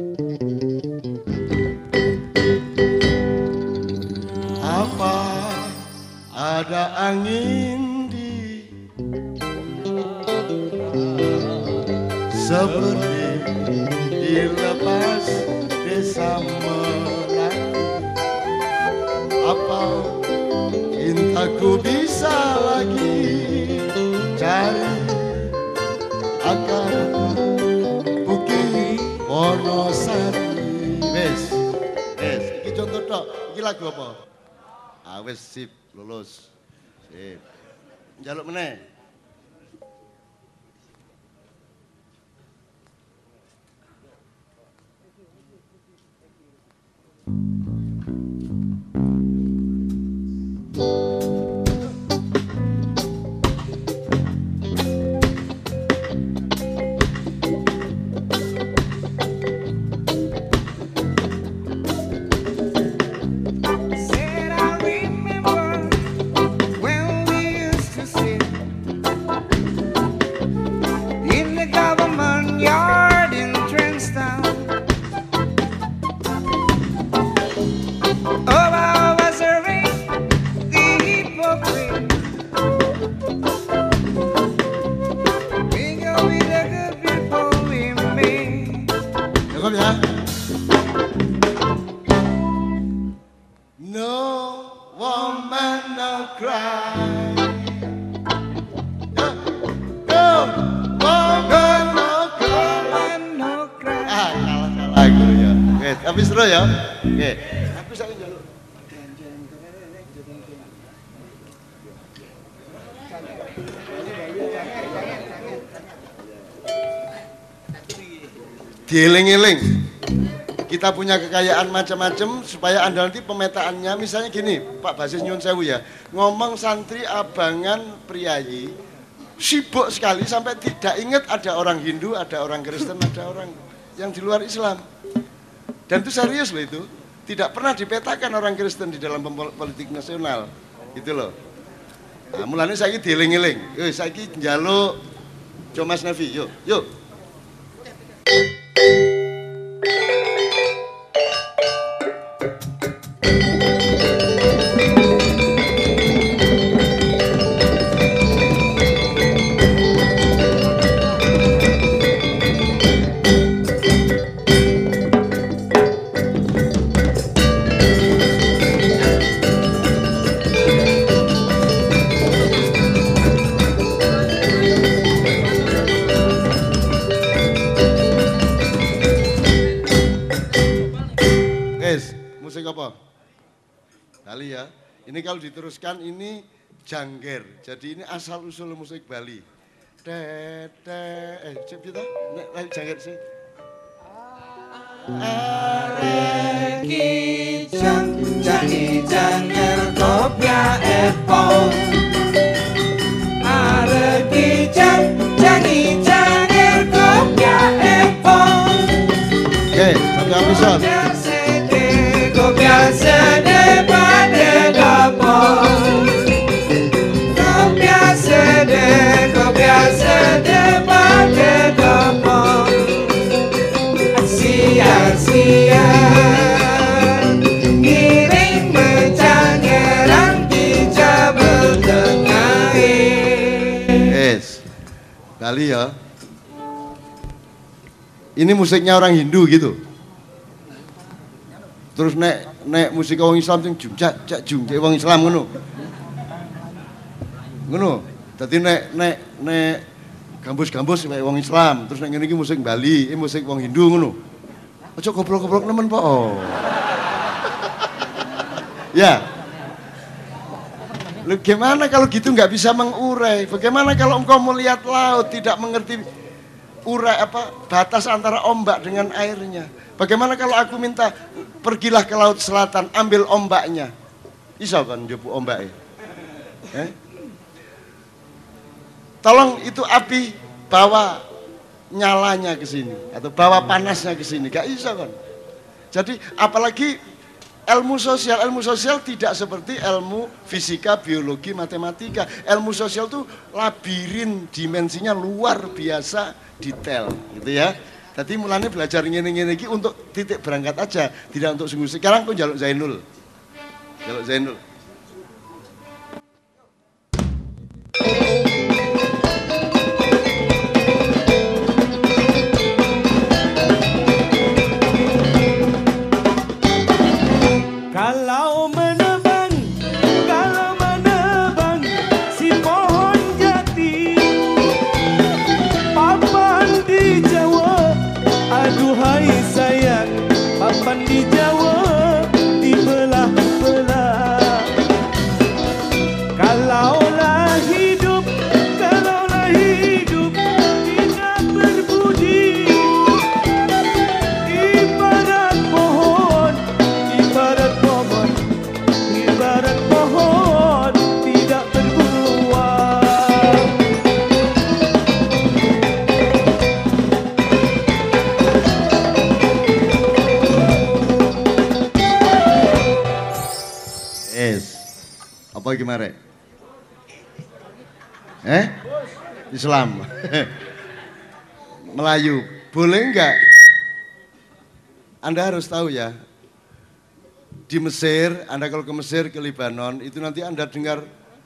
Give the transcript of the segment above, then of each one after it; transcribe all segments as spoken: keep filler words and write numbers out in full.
Apa ada angin di seperti dilepas desa Melati? Apa cintaku bisa lagi cari akar Bukit Wonosari? Wes, wes, iki contoh tok. Iki lagu apa? Ah wes sip, lulus. Sip. Njaluk meneh. Habis terus ya. Oke. Aku saiki njaluk. Dieling-eling. Kita punya kekayaan macam-macam supaya Anda nanti pemetaannya misalnya gini, Pak Basis nyun sewu ya. Ngomong santri abangan priayi sibuk sekali sampai tidak ingat ada orang Hindu, ada orang Kristen, ada orang yang di luar Islam. Dan itu serius loh itu, tidak pernah dipetakan orang Kristen di dalam politik nasional, gitu loh. Nah, mulanya saya ini dieling-eling, yuk saya ini njaluk Mas Nevi, yuk, yuk. Bali ya, ini kalau diteruskan ini jangger, jadi ini asal usul musik Bali. Tete, eh cip kita, nek jangger sih. Areki jang jangi jangger kopya epong. Areki jang jangi jangger kopya epong. Oke, satu episode. Kopya sede pada kapong. Kopya sede, kopya sede pada kapong. Sia-sia ngiring mencangeran kijabel tengahe. Yes, Bali ya. Ini musiknya orang Hindu gitu. Terus nek nek musik wong Islam sing jumjak jak jumjak wong Islam ngono. Ngono. Dadi nek nek nek gambus-gambus kayak wong Islam, terus nek ngene iki musik Bali, ini musik wong Hindu ngono. Aja goblok-goblok nemen po. Oh. Ya. Lu gimana kalau gitu nggak bisa mengurai? Bagaimana kalau engkau melihat laut tidak mengerti urai apa batas antara ombak dengan airnya? Bagaimana kalau aku minta pergilah ke laut selatan, ambil ombaknya? Iso kan njobu ombake? Eh? Tolong itu api bawa nyalanya ke sini atau bawa panasnya ke sini, gak iso kan? Jadi apalagi ilmu sosial, ilmu sosial tidak seperti ilmu fisika, biologi, matematika. Ilmu sosial itu labirin, dimensinya luar biasa detail, gitu ya. Tadi mulanya belajar ngene-ngene iki untuk titik berangkat aja, tidak untuk sungguh. Sekarang aku njaluk Zainul. Njaluk Zainul. Kalau menebang, kalau menebang si pohon jati, papan di Jawa, aduhai sayang, papan di Jawa dibelah-belah. Kalaulah hidup, kalaulah hidup tidak berbudi, ibarat pohon, ibarat pohon, ibarat pohon tidak berbuah. Es. Apa gimana? Eh? Islam. Melayu. Boleh enggak? Anda harus tahu ya. Di Mesir, Anda kalau ke Mesir, ke Lebanon, itu nanti Anda dengar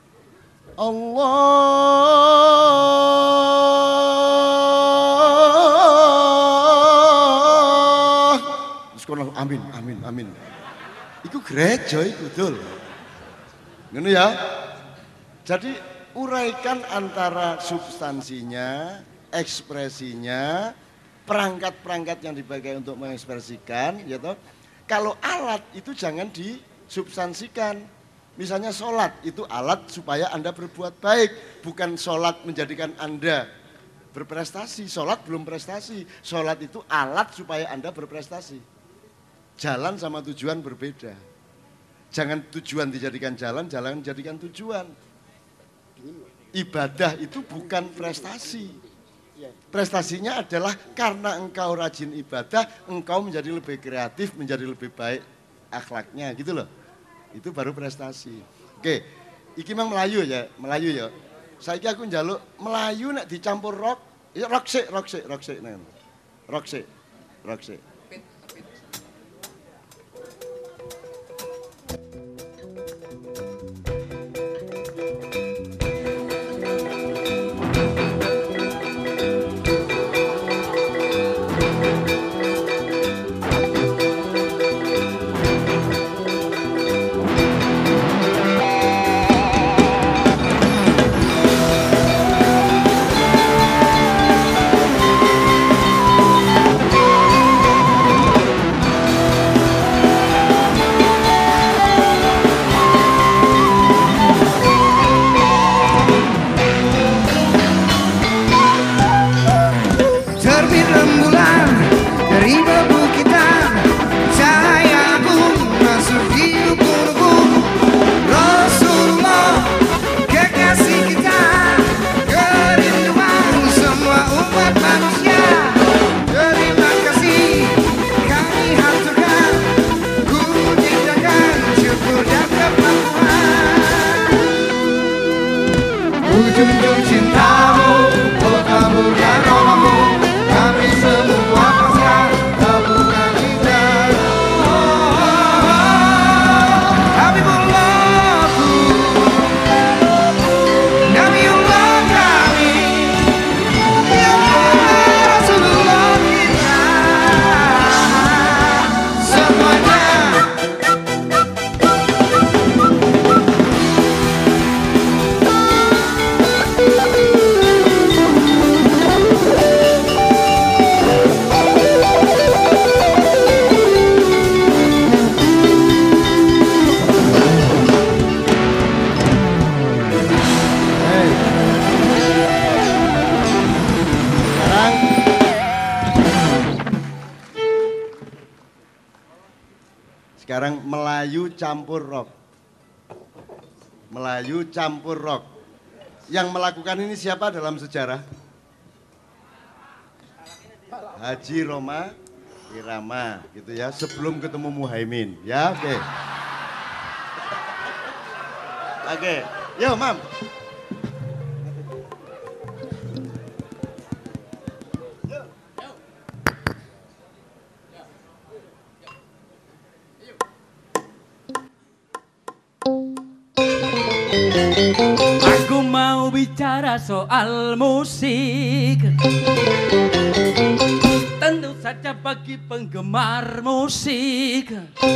Allah. Terus kono amin, amin, amin. Iku gereja iku dul. Ngono ya. Jadi uraikan antara substansinya, ekspresinya, perangkat-perangkat yang dipakai untuk mengekspresikan, ya toh. Kalau alat itu jangan disubstansikan. Misalnya sholat itu alat supaya Anda berbuat baik, bukan sholat menjadikan Anda berprestasi. Sholat belum prestasi, sholat itu alat supaya Anda berprestasi. Jalan sama tujuan berbeda. Jangan tujuan dijadikan jalan, jalan dijadikan tujuan. Ibadah itu bukan prestasi. Prestasinya adalah karena engkau rajin ibadah, engkau menjadi lebih kreatif, menjadi lebih baik akhlaknya, gitu loh. Itu baru prestasi. Oke, iki memang Melayu ya, Melayu ya. Saiki aku njaluk Melayu nek dicampur rock, ya rock sik, rock sik, rock sik nen. Rock sik, rock sik. Terbit rembulan dari bebukitan, cahaya agung masuk di ukun-ukun. Rasulullah kekasih kita, kerinduan semua umat manusia. Terima kasih kami haturkan, puji dan syukur dan kepatuhan. Ujung-ujung cintamu, oh kabur dan rohmu, kami semua pasrah tabungan kita. Oh, oh, oh, Habibullahku, Nabiullah kami, ya Rasulullah kita, semuanya. Sekarang Melayu campur rock. Melayu campur rock. Yang melakukan ini siapa dalam sejarah? Haji Roma Irama gitu ya, sebelum ketemu Muhaimin. Ya, oke. Okay. Oke. Okay. Yo, Mam. bicara soal musik, tentu saja bagi penggemar musik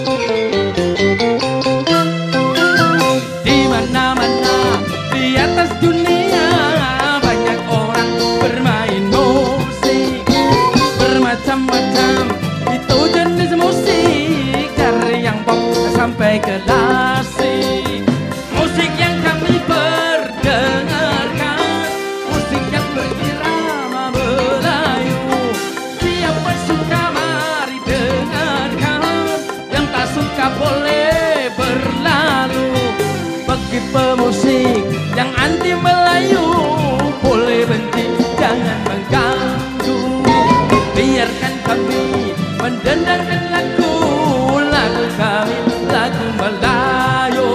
di mana-mana di atas dunia banyak orang bermain musik bermacam-macam. Itu jenis musik dari yang pop sampai klasik. Musik yang kami perdengarkan, musik yang berirama Melayu. Siapa suka mari dengarkan, yang tak suka boleh berlalu. Bagi pemusik yang anti Melayu, boleh benci jangan mengganggu. Biarkan kami mendendangkan lagu, lagu kami, lagu Melayu.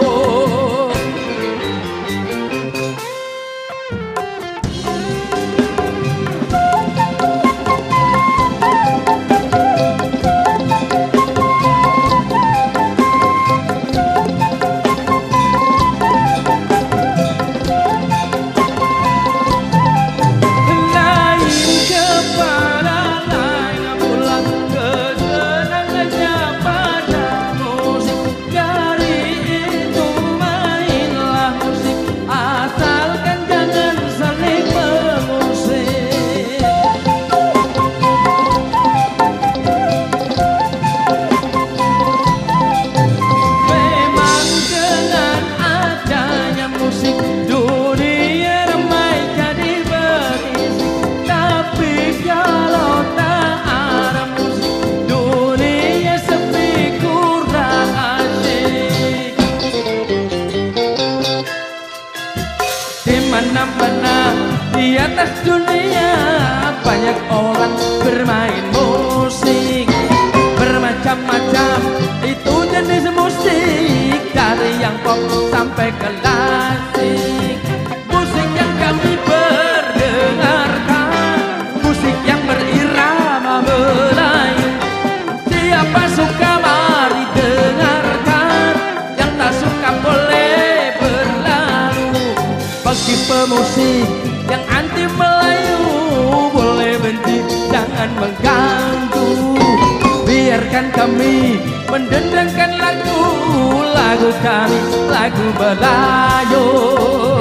Di atas dunia banyak orang bermain musik bermacam-macam. Itu jenis musik dari yang pop sampai klasik. Musik yang kami perdengarkan, musik yang berirama Melayu. Siapa suka mari dengarkan, yang tak suka boleh berlalu. Bagi pemusik yang anti Melayu, boleh benci jangan mengganggu. Biarkan kami mendendangkan lagu, lagu kami, lagu Melayu.